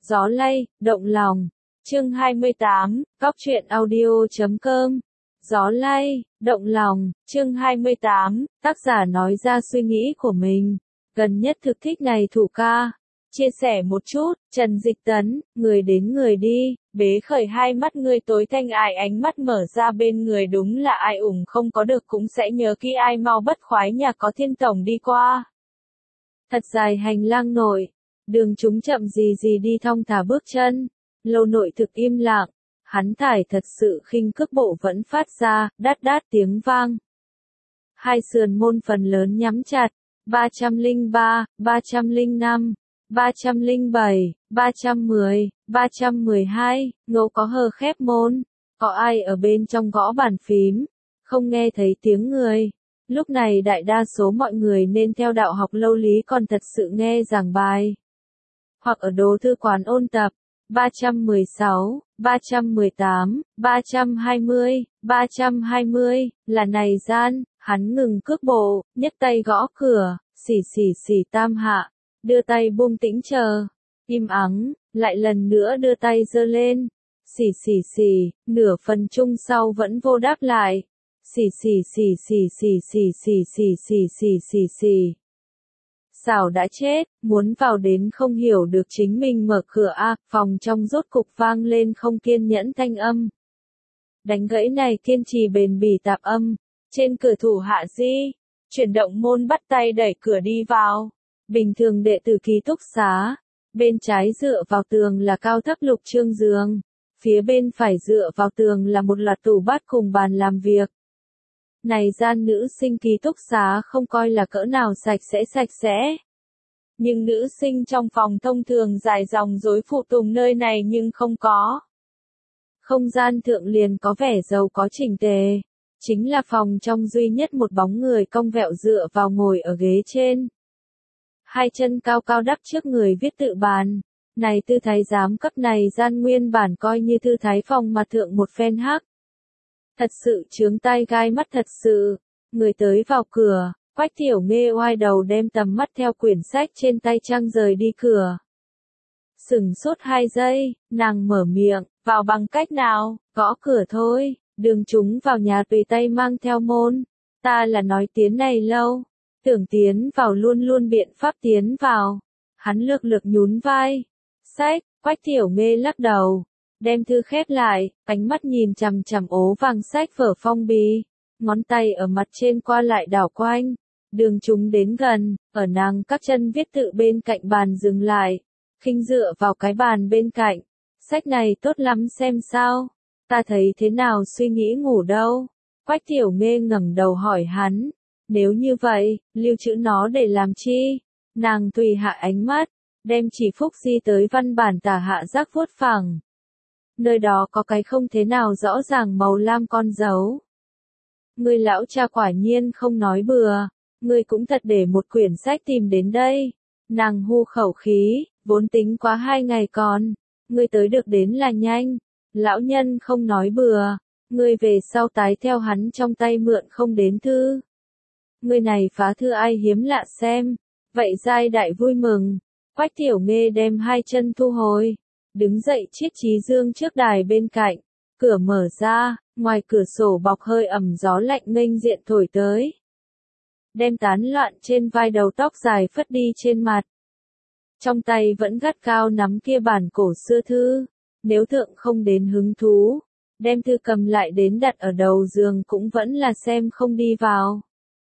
Gió lay, động lòng. Chương 28, Góc truyện audio.com. Gió lay, động lòng. Chương 28, tác giả nói ra suy nghĩ của mình. Gần nhất thực thích này thủ ca. Chia sẻ một chút, Trần Dịch Tấn, người đến người đi, bế khởi hai mắt người tối thanh ai ánh mắt mở ra bên người đúng là ai không có được cũng sẽ nhớ kỹ ai mau bất khoái nhà có thiên tổng đi qua. Thật dài hành lang nội, đường chúng chậm gì đi thong thả bước chân, lâu nội thực im lặng, hắn thải thật sự khinh cước bộ vẫn phát ra, đát tiếng vang. Hai sườn môn phần lớn nhắm chặt, 303, 305. 307, 310, 312, ngẫu có hờ khép môn, có ai ở bên trong gõ bàn phím, không nghe thấy tiếng người. Lúc này đại đa số mọi người nên theo đạo học lâu lý còn thật sự nghe giảng bài. Hoặc ở đồ thư quán ôn tập, 316, 318, 320, là này gian, hắn ngừng cước bộ, nhấc tay gõ cửa, xì tam hạ. Đưa tay buông tĩnh chờ, im ắng, lại lần nữa đưa tay giơ lên, xì, nửa phần chung sau vẫn vô đáp lại, xì. Xảo đã chết, muốn vào đến không hiểu được chính mình mở cửa phòng trong rốt cục vang lên không kiên nhẫn thanh âm. Đánh gãy này kiên trì bền bỉ tạp âm, trên cửa thủ hạ di, chuyển động môn bắt tay đẩy cửa đi vào. Bình thường đệ tử ký túc xá, bên trái dựa vào tường là cao thấp lục trương giường, phía bên phải dựa vào tường là một loạt tủ bát cùng bàn làm việc. Này gian nữ sinh ký túc xá không coi là cỡ nào sạch sẽ. Nhưng nữ sinh trong phòng thông thường dài dòng rối phụ tùng nơi này nhưng không có. Không gian thượng liền có vẻ giàu có chỉnh tề, chính là phòng trong duy nhất một bóng người cong vẹo dựa vào ngồi ở ghế trên. Hai chân cao đắp trước người viết tự bàn, này tư thái giám cấp này gian nguyên bản coi như thư thái phòng mà thượng một phen hắc. Thật sự chướng tai gai mắt thật sự, người tới vào cửa, Quách Tiểu Nghê oai đầu đem tầm mắt theo quyển sách trên tay trang rời đi cửa. Sửng sốt 2 giây, nàng mở miệng, vào bằng cách nào, gõ cửa thôi, đường chúng vào nhà tùy tay mang theo môn, ta là nói tiến này lâu. Tưởng tiến vào luôn biện pháp tiến vào. Hắn lược nhún vai. Sách, Quách Tiểu Nghê lắc đầu. Đem thư khép lại, ánh mắt nhìn chằm ố vàng sách vở phong bì. Ngón tay ở mặt trên qua lại đảo quanh. Đường chúng đến gần, ở nàng các chân viết tự bên cạnh bàn dừng lại. Khinh dựa vào cái bàn bên cạnh. Sách này tốt lắm xem sao. Ta thấy thế nào suy nghĩ ngủ đâu. Quách Tiểu Nghê ngẩng đầu hỏi hắn. Nếu như vậy, lưu trữ nó để làm chi? Nàng tùy hạ ánh mắt, đem chỉ phúc di tới văn bản tả hạ giác vuốt phẳng. Nơi đó có cái không thế nào rõ ràng màu lam con dấu. Người lão cha quả nhiên không nói bừa, người cũng thật để một quyển sách tìm đến đây. Nàng hu khẩu khí, vốn tính quá 2 ngày còn, người tới được đến là nhanh. Lão nhân không nói bừa, người về sau tái theo hắn trong tay mượn không đến thư. Người này phá thư ai hiếm lạ xem, vậy giai đại vui mừng. Quách Tiểu Nghê đem 2 chân thu hồi, đứng dậy chiết chí dương trước đài bên cạnh, cửa mở ra, ngoài cửa sổ bọc hơi ẩm gió lạnh nghênh diện thổi tới. Đem tán loạn trên vai đầu tóc dài phất đi trên mặt. Trong tay vẫn gắt cao nắm kia bản cổ xưa thư, nếu thượng không đến hứng thú, đem thư cầm lại đến đặt ở đầu giường cũng vẫn là xem không đi vào.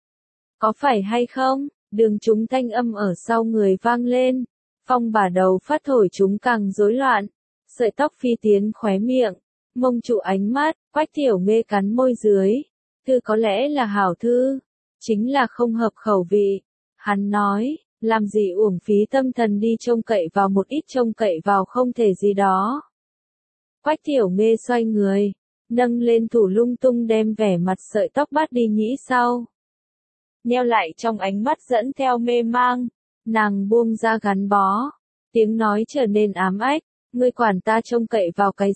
Có phải hay không? Đường chúng thanh âm ở sau người vang lên. Phong bả đầu phát thổi chúng càng rối loạn. Sợi tóc phi tiến khóe miệng. Mông trụ ánh mắt, Quách Tiểu Nghê cắn môi dưới. Thư có lẽ là hảo thư. Chính là không hợp khẩu vị. Hắn nói, làm gì uổng phí tâm thần đi trông cậy vào một ít trông cậy vào không thể gì đó. Quách Tiểu Nghê xoay người. Nâng lên thủ lung tung đem vẻ mặt sợi tóc bắt đi nhĩ sau. Nheo lại trong ánh mắt dẫn theo mê mang, nàng buông ra gắn bó, tiếng nói trở nên ám ách, ngươi quản ta trông cậy vào cái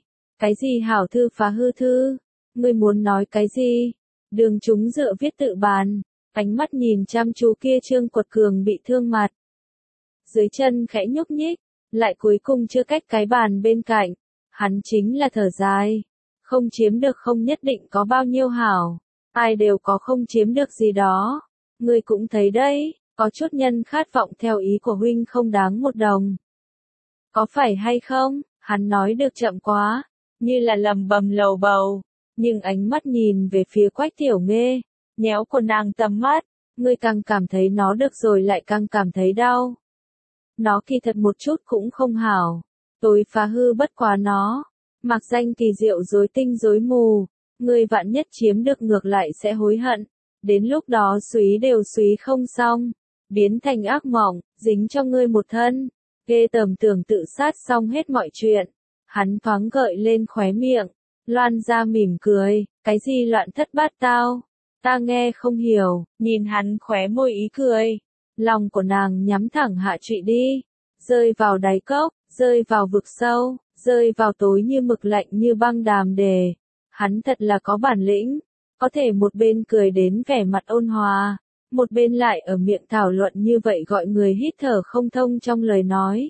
gì hảo thư phá hư thư, ngươi muốn nói cái gì, đường chúng dựa viết tự bàn, ánh mắt nhìn chăm chú kia Trương Quật Cường bị thương mặt. Dưới chân khẽ nhúc nhích, lại cuối cùng chưa cách cái bàn bên cạnh. Hắn chính là thở dài. Không chiếm được không nhất định có bao nhiêu hảo. Ai đều có không chiếm được gì đó. Ngươi cũng thấy đấy, có chút nhân khát vọng theo ý của huynh không đáng một đồng. Có phải hay không? Hắn nói được chậm quá, như là lầm bầm lầu bầu, nhưng ánh mắt nhìn về phía Quách Tiểu Nghê, nhéo của nàng tầm mắt, ngươi càng cảm thấy nó được rồi lại càng cảm thấy đau. Nó kỳ thật một chút cũng không hảo, tôi phá hư bất quá nó, mặc danh kỳ diệu rối tinh rối mù, ngươi vạn nhất chiếm được ngược lại sẽ hối hận, đến lúc đó súy đều súy không xong, biến thành ác mộng, dính cho ngươi một thân. Ghê tởm tưởng tự sát xong hết mọi chuyện. Hắn thoáng gợi lên khóe miệng. Loan ra mỉm cười. Cái gì loạn thất bát tao? Ta nghe không hiểu. Nhìn hắn khóe môi ý cười. Lòng của nàng nhắm thẳng hạ trụy đi. Rơi vào đáy cốc. Rơi vào vực sâu. Rơi vào tối như mực lạnh như băng đàm đề. Hắn thật là có bản lĩnh. Có thể một bên cười đến vẻ mặt ôn hòa. Một bên lại ở miệng thảo luận như vậy gọi người hít thở không thông trong lời nói.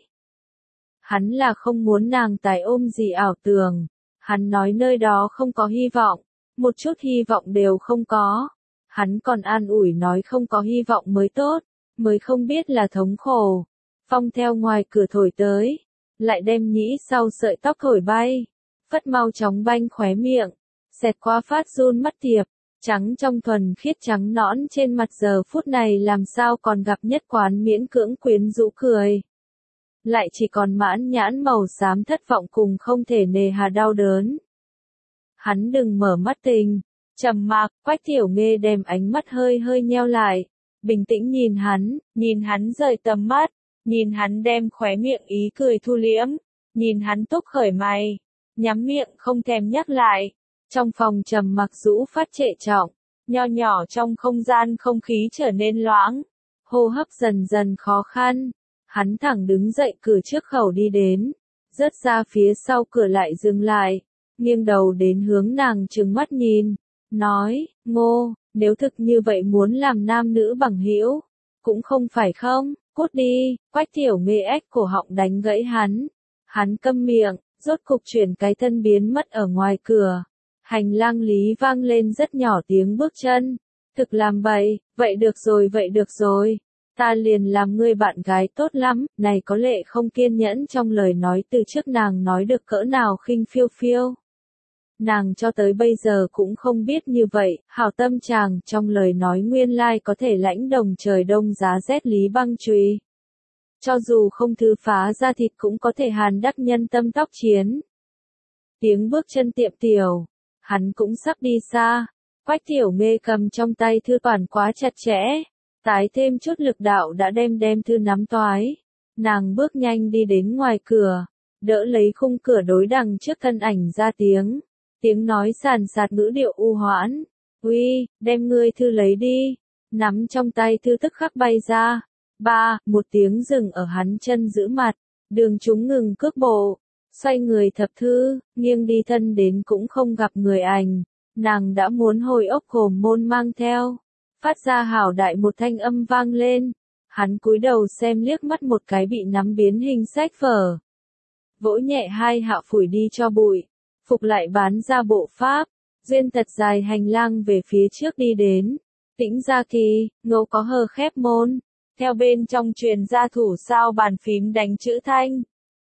Hắn là không muốn nàng tài ôm gì ảo tưởng. Hắn nói nơi đó không có hy vọng. Một chút hy vọng đều không có. Hắn còn an ủi nói không có hy vọng mới tốt. Mới không biết là thống khổ. Phong theo ngoài cửa thổi tới. Lại đem nhĩ sau sợi tóc thổi bay. Phất mau chóng banh khóe miệng. Xẹt qua phát run mắt Tiệp. Trắng trong thuần khiết trắng nõn trên mặt giờ phút này làm sao còn gặp nhất quán miễn cưỡng quyến rũ cười. Lại chỉ còn mãn nhãn màu xám thất vọng cùng không thể nề hà đau đớn. Hắn đừng mở mắt tình, trầm mặc, Quách Tiểu Nghê đem ánh mắt hơi hơi nheo lại, bình tĩnh nhìn hắn rời tầm mắt, nhìn hắn đem khóe miệng ý cười thu liễm, nhìn hắn túc khởi mày, nhắm miệng không thèm nhắc lại. Trong phòng trầm mặc rũ phát trệ trọng, nho nhỏ trong không gian không khí trở nên loãng, hô hấp dần dần khó khăn. Hắn thẳng đứng dậy cửa trước khẩu đi đến, rớt ra phía sau cửa lại dừng lại, nghiêng đầu đến hướng nàng trừng mắt nhìn, nói, Ngô, nếu thực như vậy muốn làm nam nữ bằng hữu, cũng không phải không, cút đi. Quách Tiểu Nghê ếch cổ họng đánh gãy hắn câm miệng, rốt cục chuyển cái thân biến mất ở ngoài cửa. Hành lang lý vang lên rất nhỏ tiếng bước chân. Thực làm bậy, vậy được rồi. Ta liền làm ngươi bạn gái tốt lắm, này có lệ không kiên nhẫn trong lời nói từ trước nàng nói được cỡ nào khinh phiêu phiêu. Nàng cho tới bây giờ cũng không biết như vậy, hảo tâm chàng trong lời nói nguyên lai có thể lãnh đồng trời đông giá rét lý băng trùy. Cho dù không thư phá ra thịt cũng có thể hàn đắc nhân tâm tóc chiến. Tiếng bước chân tiệm tiểu. Hắn cũng sắp đi xa. Quách Tiểu Nghê cầm trong tay thư toàn quá chặt chẽ. Tái thêm chút lực đạo đã đem thư nắm toái. Nàng bước nhanh đi đến ngoài cửa. Đỡ lấy khung cửa đối đằng trước thân ảnh ra tiếng. Tiếng nói sàn sạt ngữ điệu u hoãn. Uy, đem ngươi thư lấy đi. Nắm trong tay thư tức khắc bay ra. Một tiếng dừng ở hắn chân giữ mặt. Đường chúng ngừng cước bộ. Xoay người thập thư, nghiêng đi thân đến cũng không gặp người ảnh. Nàng đã muốn hồi ốc hồn môn mang theo. Phát ra hảo đại một thanh âm vang lên. Hắn cúi đầu xem liếc mắt một cái bị nắm biến hình sách vở. Vỗ nhẹ hai hạ phủi đi cho bụi. Phục lại bán ra bộ pháp. Duyên tật dài hành lang về phía trước đi đến. Tĩnh Gia Kỳ, Ngô có hờ khép môn. Theo bên trong truyền ra thủ sao bàn phím đánh chữ thanh.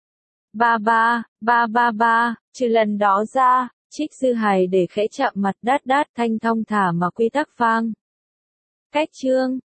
Ba, trừ lần đó ra, Trích Sư Hài để khẽ chạm mặt đát thanh thong thả mà quy tắc vang. Cách chương